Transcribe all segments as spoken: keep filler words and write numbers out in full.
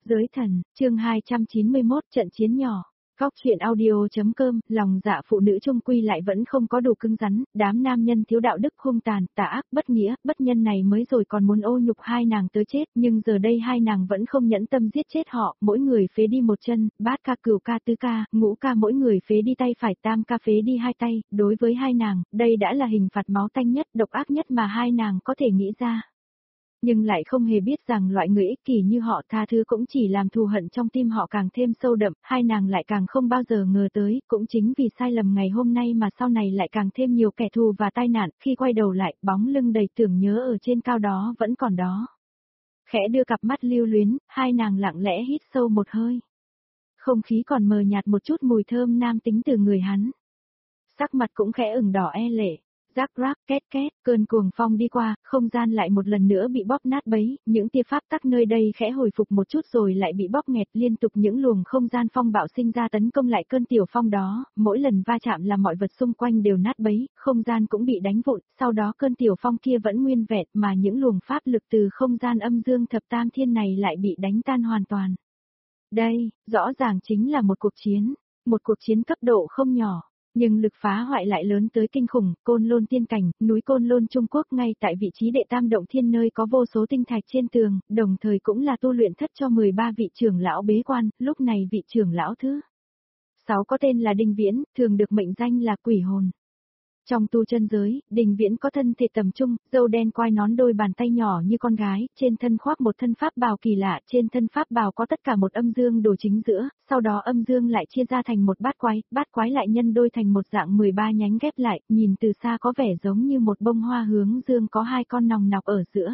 Giới thần, chương hai trăm chín mươi mốt, trận chiến nhỏ. Góc chuyện audio.com, lòng dạ phụ nữ chung quy lại vẫn không có đủ cứng rắn, đám nam nhân thiếu đạo đức hung tàn, tà ác, bất nghĩa, bất nhân này mới rồi còn muốn ô nhục hai nàng tới chết, nhưng giờ đây hai nàng vẫn không nhẫn tâm giết chết họ, mỗi người phế đi một chân, bát ca cửu ca tứ ca, ngũ ca mỗi người phế đi tay phải, tam ca phế đi hai tay, đối với hai nàng, đây đã là hình phạt máu tanh nhất, độc ác nhất mà hai nàng có thể nghĩ ra. Nhưng lại không hề biết rằng loại người ích kỷ như họ tha thứ cũng chỉ làm thù hận trong tim họ càng thêm sâu đậm, hai nàng lại càng không bao giờ ngờ tới, cũng chính vì sai lầm ngày hôm nay mà sau này lại càng thêm nhiều kẻ thù và tai nạn, khi quay đầu lại, bóng lưng đầy tưởng nhớ ở trên cao đó vẫn còn đó. Khẽ đưa cặp mắt lưu luyến, hai nàng lặng lẽ hít sâu một hơi. Không khí còn mờ nhạt một chút mùi thơm nam tính từ người hắn. Sắc mặt cũng khẽ ửng đỏ e lệ. Rắc rắc két két, cơn cuồng phong đi qua, không gian lại một lần nữa bị bóp nát bấy, những tia pháp tắc nơi đây khẽ hồi phục một chút rồi lại bị bóp nghẹt, liên tục những luồng không gian phong bạo sinh ra tấn công lại cơn tiểu phong đó, mỗi lần va chạm là mọi vật xung quanh đều nát bấy, không gian cũng bị đánh vụn, sau đó cơn tiểu phong kia vẫn nguyên vẹn mà những luồng pháp lực từ không gian âm dương thập tam thiên này lại bị đánh tan hoàn toàn. Đây, rõ ràng chính là một cuộc chiến, một cuộc chiến cấp độ không nhỏ. Nhưng lực phá hoại lại lớn tới kinh khủng, Côn Lôn tiên cảnh, núi Côn Lôn Trung Quốc ngay tại vị trí đệ tam động thiên nơi có vô số tinh thạch trên tường, đồng thời cũng là tu luyện thất cho mười ba vị trưởng lão bế quan, lúc này vị trưởng lão thứ sáu có tên là Đinh Viễn, thường được mệnh danh là quỷ hồn. Trong tu chân giới, Đinh Viễn có thân thể tầm trung, râu đen quai nón đôi bàn tay nhỏ như con gái, trên thân khoác một thân pháp bào kỳ lạ, trên thân pháp bào có tất cả một âm dương đồ chính giữa, sau đó âm dương lại chia ra thành một bát quái, bát quái lại nhân đôi thành một dạng mười ba nhánh ghép lại, nhìn từ xa có vẻ giống như một bông hoa hướng dương có hai con nòng nọc ở giữa.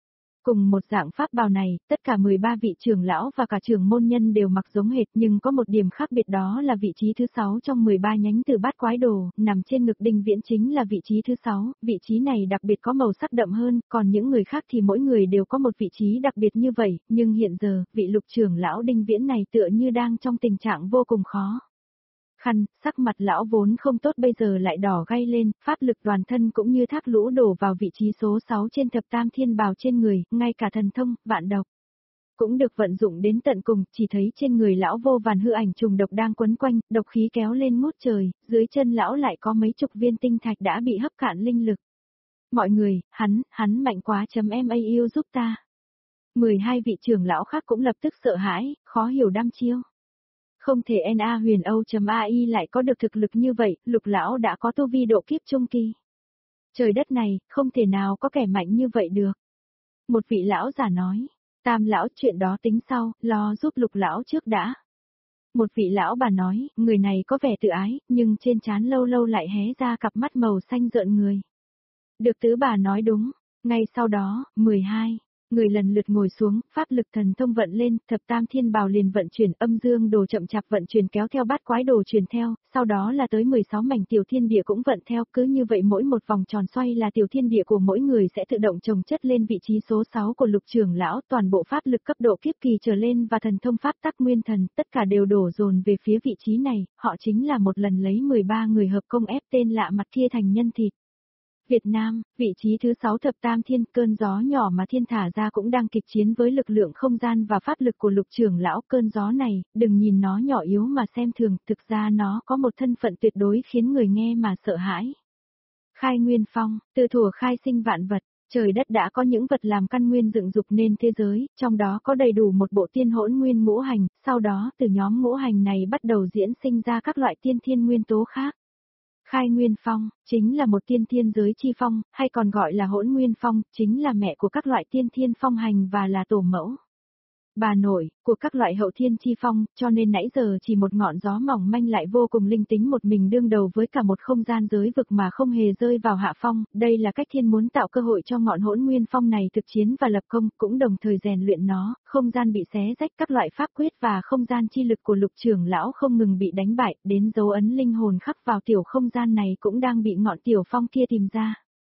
Cùng một dạng pháp bào này, tất cả mười ba vị trưởng lão và cả trưởng môn nhân đều mặc giống hệt, nhưng có một điểm khác biệt đó là vị trí thứ sáu trong mười ba nhánh từ bát quái đồ, nằm trên ngực Đinh Viễn chính là vị trí thứ sáu, vị trí này đặc biệt có màu sắc đậm hơn, còn những người khác thì mỗi người đều có một vị trí đặc biệt như vậy, nhưng hiện giờ, vị lục trưởng lão Đinh Viễn này tựa như đang trong tình trạng vô cùng khó khăn, sắc mặt lão vốn không tốt bây giờ lại đỏ gay lên, pháp lực toàn thân cũng như thác lũ đổ vào vị trí số sáu trên thập tam thiên bào trên người, ngay cả thần thông, vạn độc cũng được vận dụng đến tận cùng, chỉ thấy trên người lão vô vàn hư ảnh trùng độc đang quấn quanh, độc khí kéo lên ngút trời, dưới chân lão lại có mấy chục viên tinh thạch đã bị hấp cạn linh lực. Mọi người, hắn, hắn mạnh quá chấm em a u giúp ta. mười hai vị trưởng lão khác cũng lập tức sợ hãi, khó hiểu đăm chiêu. Không thể Na huyền Âu.ai lại có được thực lực như vậy, lục lão đã có tu vi độ kiếp trung kỳ. Trời đất này, không thể nào có kẻ mạnh như vậy được. Một vị lão giả nói, tam lão chuyện đó tính sau, lo giúp lục lão trước đã. Một vị lão bà nói, người này có vẻ tự ái, nhưng trên trán lâu lâu lại hé ra cặp mắt màu xanh rợn người. Được tứ bà nói đúng, ngay sau đó, mười hai. Người lần lượt ngồi xuống, pháp lực thần thông vận lên, thập tam thiên bào liền vận chuyển, âm dương đồ chậm chạp vận chuyển kéo theo bát quái đồ truyền theo, sau đó là tới mười sáu mảnh tiểu thiên địa cũng vận theo, cứ như vậy mỗi một vòng tròn xoay là tiểu thiên địa của mỗi người sẽ tự động chồng chất lên vị trí số sáu của lục trưởng lão, toàn bộ pháp lực cấp độ kiếp kỳ trở lên và thần thông pháp tắc nguyên thần, tất cả đều đổ dồn về phía vị trí này, họ chính là một lần lấy mười ba người hợp công ép tên lạ mặt kia thành nhân thịt. Việt Nam, vị trí thứ sáu thập tam thiên, cơn gió nhỏ mà thiên thả ra cũng đang kịch chiến với lực lượng không gian và pháp lực của lục trưởng lão. Cơn gió này, đừng nhìn nó nhỏ yếu mà xem thường, thực ra nó có một thân phận tuyệt đối khiến người nghe mà sợ hãi. Khai nguyên phong, từ thuở khai sinh vạn vật, trời đất đã có những vật làm căn nguyên dựng dục nên thế giới, trong đó có đầy đủ một bộ tiên hỗn nguyên ngũ hành, sau đó từ nhóm ngũ hành này bắt đầu diễn sinh ra các loại tiên thiên nguyên tố khác. Khai Nguyên Phong, chính là một tiên thiên giới chi phong, hay còn gọi là hỗn nguyên phong, chính là mẹ của các loại tiên thiên phong hành và là tổ mẫu. Bà nội, của các loại hậu thiên chi phong, cho nên nãy giờ chỉ một ngọn gió mỏng manh lại vô cùng linh tính một mình đương đầu với cả một không gian giới vực mà không hề rơi vào hạ phong, đây là cách thiên muốn tạo cơ hội cho ngọn hỗn nguyên phong này thực chiến và lập công, cũng đồng thời rèn luyện nó, không gian bị xé rách các loại pháp quyết và không gian chi lực của lục trưởng lão không ngừng bị đánh bại, đến dấu ấn linh hồn khắc vào tiểu không gian này cũng đang bị ngọn tiểu phong kia tìm ra.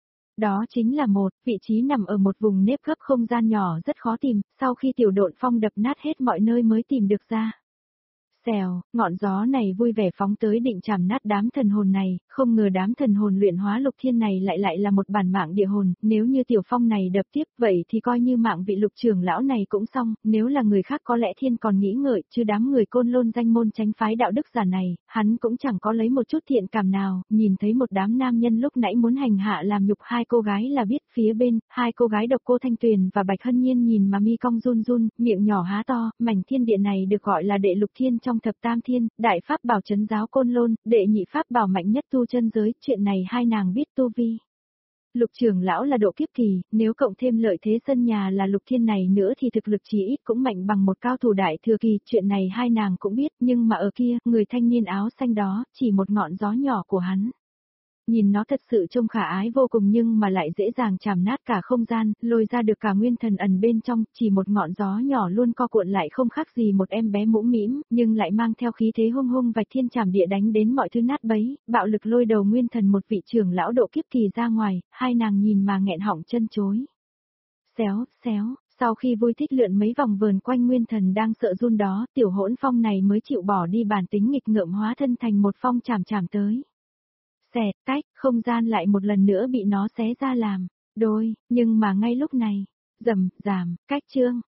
Đó chính là một, vị trí nằm ở một vùng nếp gấp không gian nhỏ rất khó tìm, sau khi tiểu độn phong đập nát hết mọi nơi mới tìm được ra. Xèo, ngọn gió này vui vẻ phóng tới định chảm nát đám thần hồn này, không ngờ đám thần hồn luyện hóa Lục Thiên này lại lại là một bản mạng địa hồn, nếu như Tiểu Phong này đập tiếp vậy thì coi như mạng vị Lục trưởng lão này cũng xong, nếu là người khác có lẽ Thiên còn nghĩ ngợi, chứ đám người Côn Lôn danh môn tránh phái đạo đức giả này, hắn cũng chẳng có lấy một chút thiện cảm nào, nhìn thấy một đám nam nhân lúc nãy muốn hành hạ làm nhục hai cô gái là biết phía bên, hai cô gái độc cô Thanh Tuyền và Bạch Hân Nhiên nhìn mà mi cong run run, miệng nhỏ há to, mảnh thiên địa này được gọi là đệ Lục Thiên trong thập tam thiên, đại pháp bảo trấn giáo Côn Lôn, đệ nhị pháp bảo mạnh nhất tu chân giới, chuyện này hai nàng biết tu vi. Lục trưởng lão là độ kiếp kỳ, nếu cộng thêm lợi thế sân nhà là Lục Thiên này nữa thì thực lực chỉ ít cũng mạnh bằng một cao thủ đại thừa kỳ, chuyện này hai nàng cũng biết, nhưng mà ở kia, người thanh niên áo xanh đó, chỉ một ngọn gió nhỏ của hắn. Nhìn nó thật sự trông khả ái vô cùng nhưng mà lại dễ dàng chảm nát cả không gian, lôi ra được cả nguyên thần ẩn bên trong, chỉ một ngọn gió nhỏ luôn co cuộn lại không khác gì một em bé mũm mĩm, nhưng lại mang theo khí thế hung hung vạch thiên chảm địa đánh đến mọi thứ nát bấy, bạo lực lôi đầu nguyên thần một vị trưởng lão độ kiếp kỳ ra ngoài, hai nàng nhìn mà nghẹn họng chân chối. Xéo, xéo, sau khi vui thích lượn mấy vòng vờn quanh nguyên thần đang sợ run đó, tiểu hỗn phong này mới chịu bỏ đi bản tính nghịch ngợm hóa thân thành một phong chảm chảm tới. Xẹt, tách, không gian lại một lần nữa bị nó xé ra làm đôi, nhưng mà ngay lúc này, rầm, giảm, cách chương.